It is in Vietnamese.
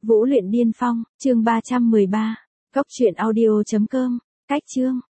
Vũ luyện điên phong, chương 313. Cốc truyện audio.com, cách chương.